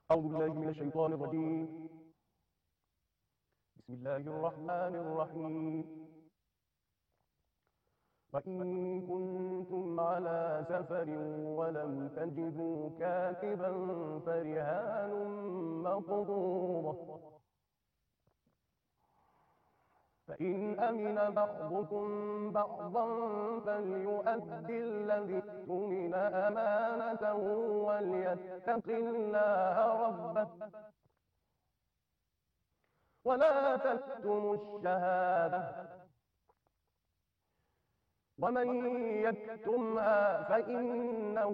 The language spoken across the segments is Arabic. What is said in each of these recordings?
أعوذ بالله من الشيطان الرجيم. بسم الله الرحمن الرحيم. وإن كنتم على سفر ولم تجدوا كاتبا فرهان مقبوضة، فإن أمن بعضكم بعضا فليؤد الذي اؤتمن أمانته وليتق الله ربه ولا تكتموا الشهادة، ومن يكتمها فإنه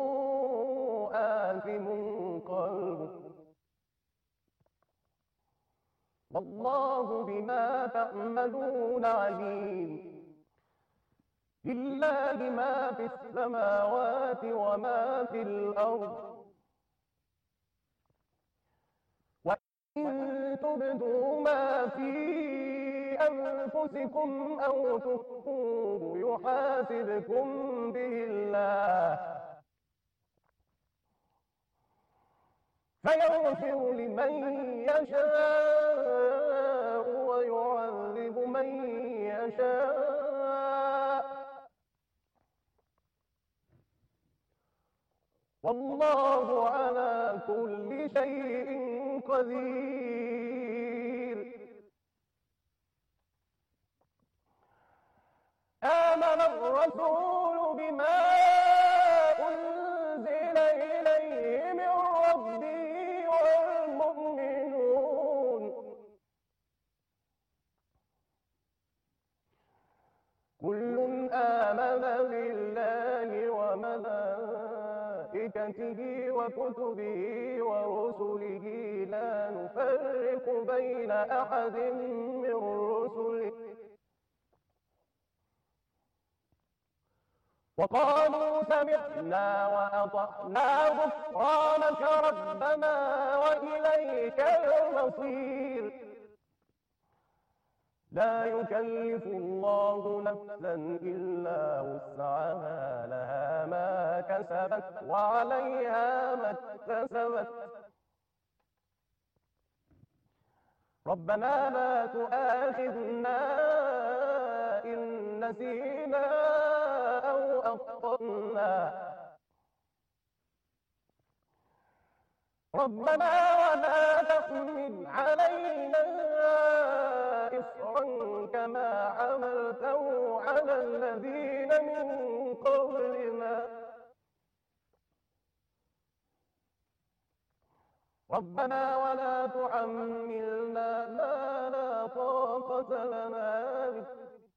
آثم قلبه، والله بما تعملون عليم. لله ما في السماوات وما في الأرض، وإن تبدوا ما في أنفسكم أو تخفوه يحاسبكم به الله، فيغفر لمن يشاء ويعذب من يشاء، والله على كل شيء قدير. آمن الرسول بما أنزل إليه من ربه والمؤمنون كل آمن بالله وملائكته وكتبه ورسله لا نفرق بين أحد من رسله، وقالوا سمعنا وأطعنا غفرانك ربنا وإليك المصير. لا يكلف الله نفسا إلا وسعها، لها ما كسبت وعليها ما اكتسبت. ربنا لا تؤاخذنا إن نسينا أو أخطأنا، ربنا ولا تحمل علينا إصرا كما حملته على الذين من قبلنا، ربنا ولا تحملنا ما لا طاقة لنا به،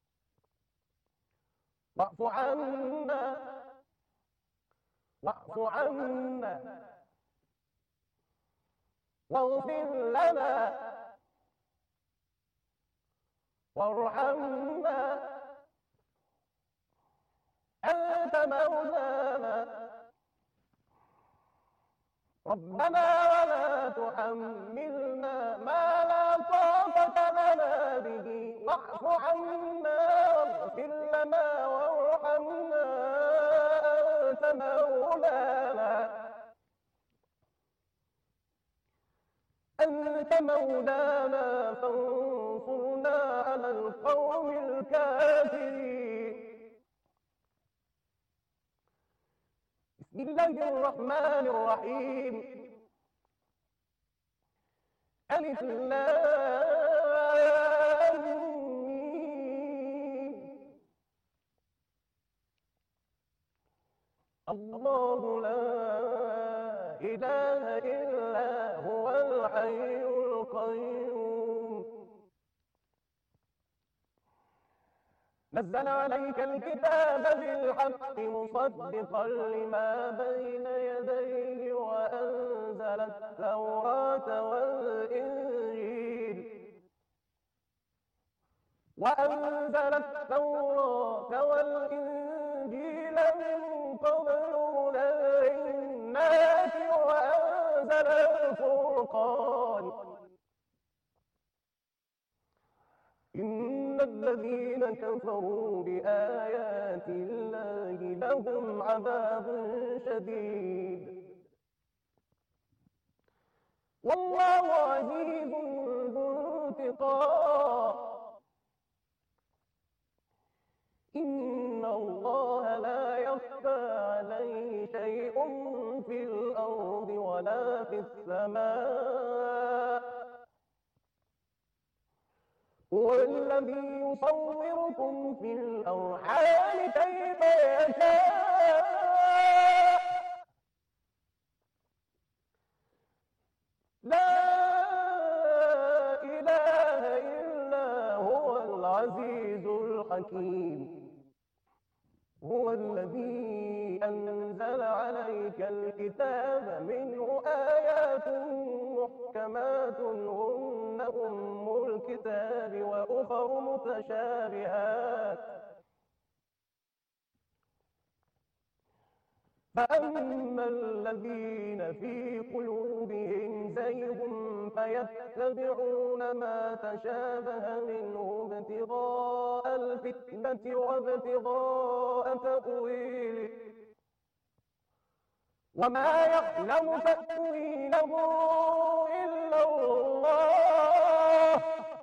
واعف عنا واغفر لنا وارحمنا، أنت مولانا، ربنا ولا تحملنا ما لا طاقة لنا به، واعف عنا واغفر لنا وارحمنا، أنت مولانا فانصرنا على القوم الكافرين. بسم الله الرحمن الرحيم. ألف لام ميم. الله لا إله إلا هو الحي القيوم. نزل عليك الكتاب بالحق مصدقا لما بين يديه وأنزل التوراة والإنجيل من قبل هدى للناس وأنزل الفرقان. إن الذين كفروا بآيات الله لهم عذاب شديد والله عزيز ذو انتقام. إن الله لا يخفى عليه شيء في الأرض ولا في السماء. هو الذي يصوركم في الأرحام كيف يشاء. لا إله إلا هو العزيز الحكيم. هو الذي أنزل عليك الكتاب منه آيات محكمات هن أم الكتاب وأخر متشابهات. فأما الذين في قلوبهم زيغ فيتبعون ما تشابه منه ابتغاء الفتنة وابتغاء تأويله وما يعلم تأويله إلا الله.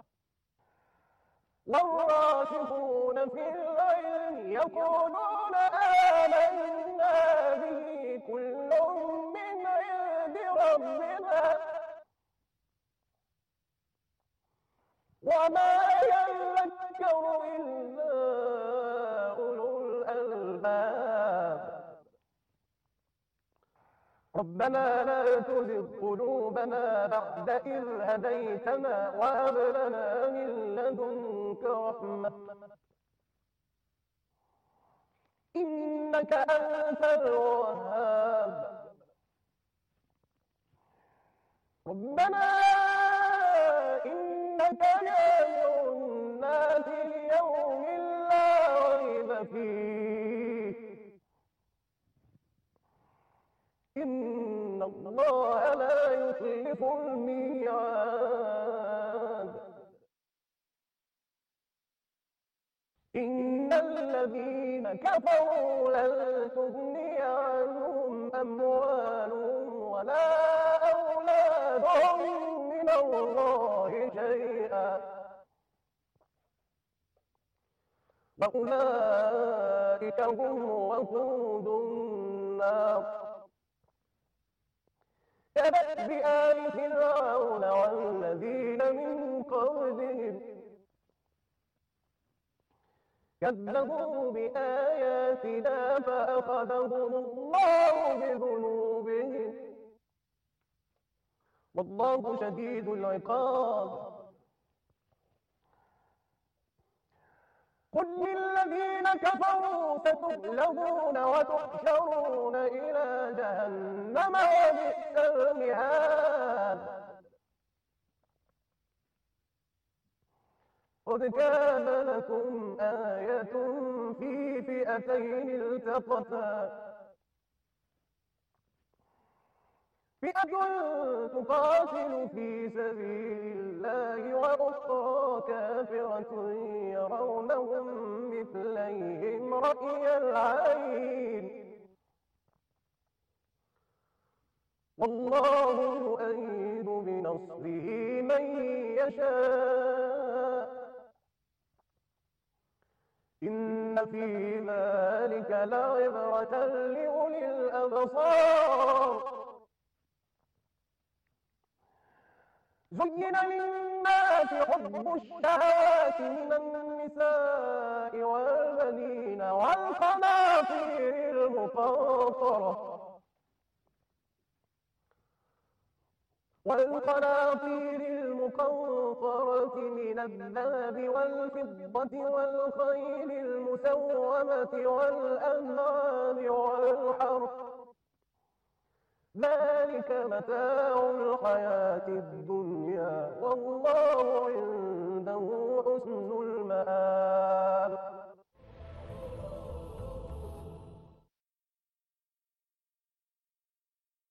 والراسخون في العلم يقولون آمنا به كل من عند ربنا وما يذكر إلا أولو الألباب. ربنا لا تزغ قلوبنا بعد إذ هديتنا وهب لنا من لدنك رحمة إنك أنت الوهاب. ربنا إنك جامع الناس ليوم لا ريب فيه إن الله لا يخلف الميعاد. إن الذين كفروا لن تغني عنهم أموالهم ولا أولادهم من الله شيئا وأولئك هم وقود النار. كدأب آل فرعون والذين من قبلهم كذبوا بآياتنا فأخذهم الله بذنوبهم والله شديد العقاب. قل للذين كفروا ستغلبون وتحشرون إلى جهنم وبئس المهاد. قد كان لكم آية في فئتين التقتا فئة تقاتل في سبيل الله وأخرى كافرة يرونهم مثليهم رأي العين والله يؤيد بنصره من يشاء. إن في ذلك لعبرة لأولي الأبصار. زين للناس حب الشهوات من النساء والبنين والقناطير المقنطرة من الذهب والفضة والخيل المسومة والأنعام والحرث ذلك متاع الحياة الدنيا والله عنده حسن المآب.